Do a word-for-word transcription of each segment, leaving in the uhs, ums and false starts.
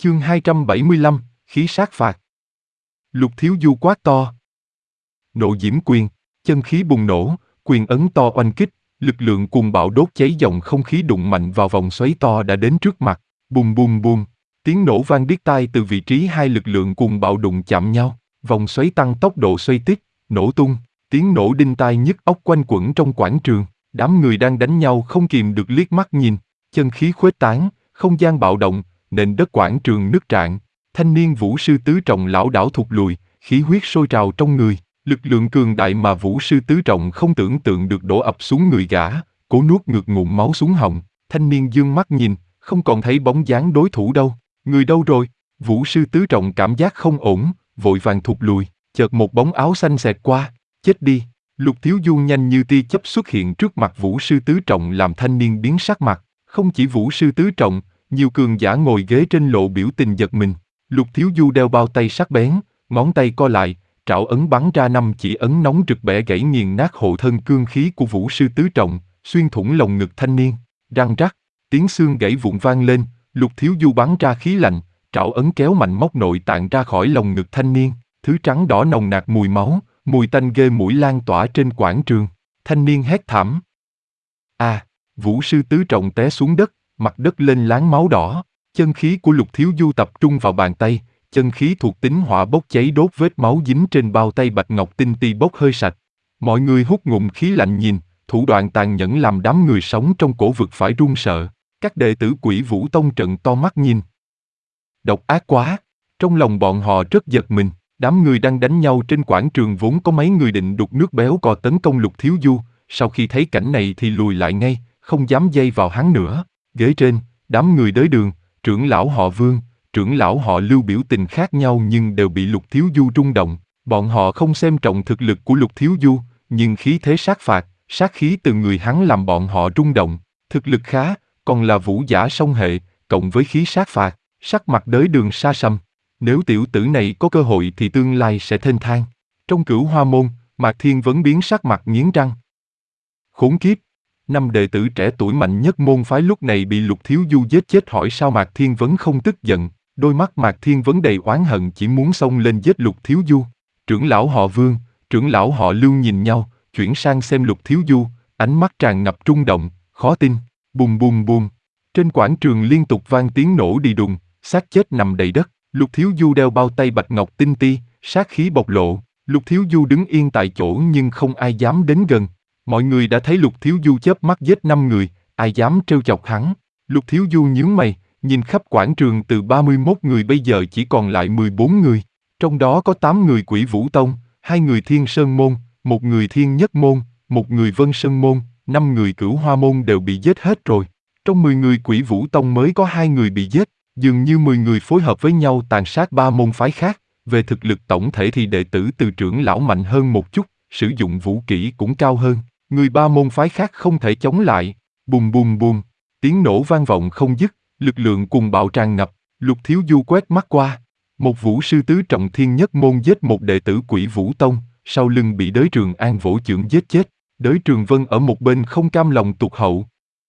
Chương hai trăm bảy mươi lăm, khí sát phạt. Lục Thiếu Du quát to. Nộ diễm quyền, chân khí bùng nổ, quyền ấn to oanh kích, lực lượng cuồng bạo đốt cháy dòng không khí đụng mạnh vào vòng xoáy to đã đến trước mặt. Bùm bùm bùm, tiếng nổ vang điếc tai từ vị trí hai lực lượng cuồng bạo đụng chạm nhau, vòng xoáy tăng tốc độ xoay tít, nổ tung, tiếng nổ đinh tai nhức óc quanh quẩn trong quảng trường. Đám người đang đánh nhau không kìm được liếc mắt nhìn, chân khí khuếch tán, không gian bạo động, nền đất quảng trường nứt rạn. Thanh niên vũ sư tứ trọng lão đảo thụt lùi, khí huyết sôi trào trong người, lực lượng cường đại mà vũ sư tứ trọng không tưởng tượng được đổ ập xuống người gã, cố nuốt ngược ngụm máu xuống họng. Thanh niên dương mắt nhìn, không còn thấy bóng dáng đối thủ đâu. Người đâu rồi? Vũ sư tứ trọng cảm giác không ổn, vội vàng thụt lùi. Chợt một bóng áo xanh xẹt qua. Chết đi! Lục Thiếu Du nhanh như tia chớp xuất hiện trước mặt vũ sư tứ trọng làm thanh niên biến sắc mặt. Không chỉ vũ sư tứ trọng, nhiều cường giả ngồi ghế trên lộ biểu tình giật mình. Lục Thiếu Du đeo bao tay sắc bén, ngón tay co lại, trảo ấn bắn ra năm chỉ ấn nóng rực bẻ gãy nghiền nát hộ thân cương khí của vũ sư tứ trọng, xuyên thủng lồng ngực thanh niên. Răng rắc, tiếng xương gãy vụn vang lên. Lục Thiếu Du bắn ra khí lạnh, trảo ấn kéo mạnh móc nội tạng ra khỏi lồng ngực thanh niên. Thứ trắng đỏ nồng nặc mùi máu, mùi tanh ghê mũi lan tỏa trên quảng trường. Thanh niên hét thảm. À, vũ sư tứ trọng té xuống đất, mặt đất lên láng máu đỏ. Chân khí của Lục Thiếu Du tập trung vào bàn tay, chân khí thuộc tính hỏa bốc cháy đốt vết máu dính trên bao tay bạch ngọc tinh ti bốc hơi sạch. Mọi người hút ngụm khí lạnh nhìn, thủ đoạn tàn nhẫn làm đám người sống trong cổ vực phải run sợ. Các đệ tử Quỷ Vũ Tông trợn to mắt nhìn. Độc ác quá! Trong lòng bọn họ rất giật mình. Đám người đang đánh nhau trên quảng trường vốn có mấy người định đục nước béo cò tấn công Lục Thiếu Du, sau khi thấy cảnh này thì lùi lại ngay, không dám dây vào hắn nữa. Ghế trên, đám người đới đường, trưởng lão họ Vương, trưởng lão họ Lưu biểu tình khác nhau nhưng đều bị Lục Thiếu Du rung động. Bọn họ không xem trọng thực lực của Lục Thiếu Du, nhưng khí thế sát phạt, sát khí từ người hắn làm bọn họ rung động. Thực lực khá, còn là vũ giả song hệ, cộng với khí sát phạt, sắc mặt đới đường sa sầm. Nếu tiểu tử này có cơ hội thì tương lai sẽ thênh thang. Trong Cửu Hoa môn, Mạc Thiên Vấn biến sắc mặt nghiến răng. Khốn kiếp! Năm đệ tử trẻ tuổi mạnh nhất môn phái lúc này bị Lục Thiếu Du giết chết, hỏi sao Mạc Thiên Vấn không tức giận. Đôi mắt Mạc Thiên Vấn đầy oán hận, chỉ muốn xông lên giết Lục Thiếu Du. Trưởng lão họ Vương, trưởng lão họ Lưu nhìn nhau, chuyển sang xem Lục Thiếu Du, ánh mắt tràn ngập rung động, khó tin. Bùm bùm bùm. Trên quảng trường liên tục vang tiếng nổ đi đùng, xác chết nằm đầy đất. Lục Thiếu Du đeo bao tay bạch ngọc tinh ti, sát khí bộc lộ. Lục Thiếu Du đứng yên tại chỗ nhưng không ai dám đến gần. Mọi người đã thấy Lục Thiếu Du chớp mắt giết năm người, ai dám trêu chọc hắn. Lục Thiếu Du nhướng mày, nhìn khắp quảng trường từ ba mươi mốt người bây giờ chỉ còn lại mười bốn người. Trong đó có tám người Quỷ Vũ Tông, hai người Thiên Sơn Môn, một người Thiên Nhất Môn, một người Vân Sơn Môn, năm người Cửu Hoa Môn đều bị giết hết rồi. Trong mười người Quỷ Vũ Tông mới có hai người bị giết. Dường như mười người phối hợp với nhau tàn sát ba môn phái khác. Về thực lực tổng thể thì đệ tử từ trưởng lão mạnh hơn một chút, sử dụng vũ kỹ cũng cao hơn. Người ba môn phái khác không thể chống lại. Bùm bùm bùm, tiếng nổ vang vọng không dứt, lực lượng cuồng bạo tràn ngập. Lục Thiếu Du quét mắt qua. Một vũ sư tứ trọng Thiên Nhất Môn giết một đệ tử Quỷ Vũ Tông, sau lưng bị Đới Trường An vỗ chưởng giết chết. Đới Trường Vân ở một bên không cam lòng tụt hậu.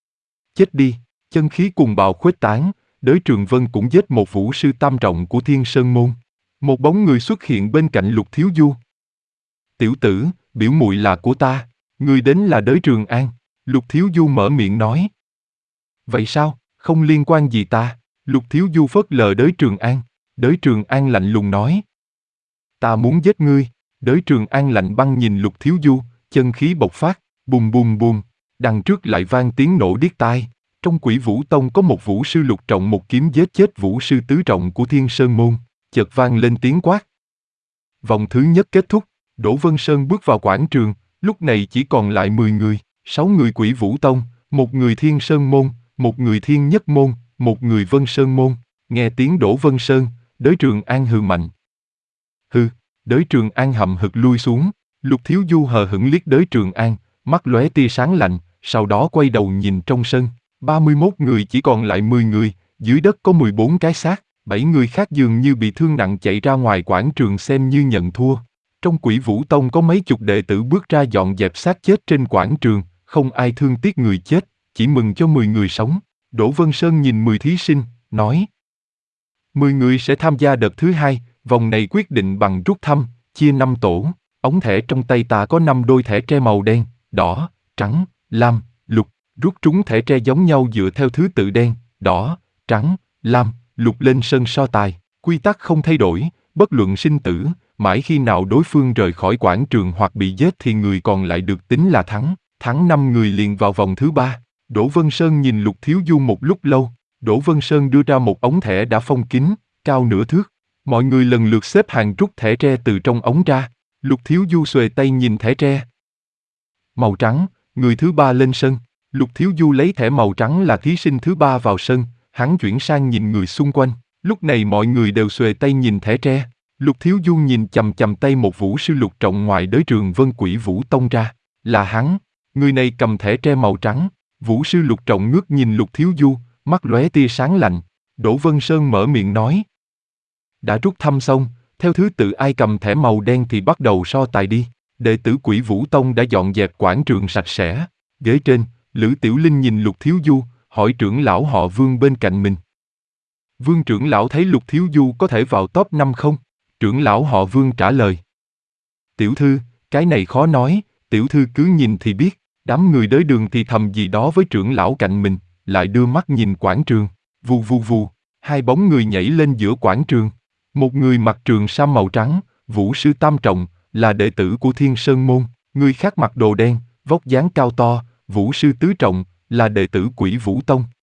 Chết đi! Chân khí cuồng bạo khuếch tán. Đới Trường Vân cũng giết một vũ sư tam trọng của Thiên Sơn Môn. Một bóng người xuất hiện bên cạnh Lục Thiếu Du. Tiểu tử, biểu muội là của ta, người đến là Đới Trường An. Lục Thiếu Du mở miệng nói. Vậy sao, không liên quan gì ta? Lục Thiếu Du phớt lờ Đới Trường An. Đới Trường An lạnh lùng nói. Ta muốn giết ngươi. Đới Trường An lạnh băng nhìn Lục Thiếu Du, chân khí bộc phát, bùm bùm bùm, đằng trước lại vang tiếng nổ điếc tai. Trong Quỷ Vũ Tông có một vũ sư lục trọng một kiếm giết chết vũ sư tứ trọng của Thiên Sơn Môn, chợt vang lên tiếng quát. Vòng thứ nhất kết thúc, Đỗ Vân Sơn bước vào quảng trường, lúc này chỉ còn lại mười người, sáu người Quỷ Vũ Tông, một người Thiên Sơn Môn, một người Thiên Nhất Môn, một người Vân Sơn Môn. Nghe tiếng Đỗ Vân Sơn, Đới Trường An hừ mạnh. Hừ, Đới Trường An hậm hực lui xuống. Lục Thiếu Du hờ hững liếc Đới Trường An, mắt lóe tia sáng lạnh, sau đó quay đầu nhìn trong sân. ba mươi mốt người chỉ còn lại mười người, dưới đất có mười bốn cái xác, bảy người khác dường như bị thương nặng chạy ra ngoài quảng trường xem như nhận thua. Trong Quỷ Vũ Tông có mấy chục đệ tử bước ra dọn dẹp xác chết trên quảng trường, không ai thương tiếc người chết, chỉ mừng cho mười người sống. Đỗ Vân Sơn nhìn mười thí sinh, nói. mười người sẽ tham gia đợt thứ hai, vòng này quyết định bằng rút thăm, chia năm tổ. Ống thẻ trong tay ta có năm đôi thẻ tre màu đen, đỏ, trắng, lam, lục. Rút trúng thẻ tre giống nhau dựa theo thứ tự đen, đỏ, trắng, lam, lục lên sân so tài. Quy tắc không thay đổi, bất luận sinh tử, mãi khi nào đối phương rời khỏi quảng trường hoặc bị giết thì người còn lại được tính là thắng. Thắng năm người liền vào vòng thứ ba. Đỗ Vân Sơn nhìn Lục Thiếu Du một lúc lâu. Đỗ Vân Sơn đưa ra một ống thẻ đã phong kín, cao nửa thước. Mọi người lần lượt xếp hàng rút thẻ tre từ trong ống ra. Lục Thiếu Du xuề tay nhìn thẻ tre. Màu trắng, người thứ ba lên sân. Lục Thiếu Du lấy thẻ màu trắng là thí sinh thứ ba vào sân, hắn chuyển sang nhìn người xung quanh. Lúc này mọi người đều xuề tay nhìn thẻ tre. Lục Thiếu Du nhìn chằm chằm tay một vũ sư lục trọng ngoài đới trường Vân Quỷ Vũ Tông ra. Là hắn. Người này cầm thẻ tre màu trắng. Vũ sư lục trọng ngước nhìn Lục Thiếu Du, mắt lóe tia sáng lạnh. Đỗ Vân Sơn mở miệng nói. Đã rút thăm xong, theo thứ tự ai cầm thẻ màu đen thì bắt đầu so tài đi. Đệ tử Quỷ Vũ Tông đã dọn dẹp quảng trường sạch sẽ. Ghế trên, Lữ Tiểu Linh nhìn Lục Thiếu Du, hỏi trưởng lão họ Vương bên cạnh mình. Vương trưởng lão thấy Lục Thiếu Du có thể vào top năm không? Trưởng lão họ Vương trả lời. Tiểu thư, cái này khó nói, tiểu thư cứ nhìn thì biết. Đám người đới đường thì thầm gì đó với trưởng lão cạnh mình, lại đưa mắt nhìn quảng trường. Vù vù vù, hai bóng người nhảy lên giữa quảng trường. Một người mặc trường sam màu trắng, Vũ sư Tam Trọng, là đệ tử của Thiên Sơn Môn. Người khác mặc đồ đen, vóc dáng cao to, Vũ sư Tứ Trọng, là đệ tử Quỷ Vũ Tông.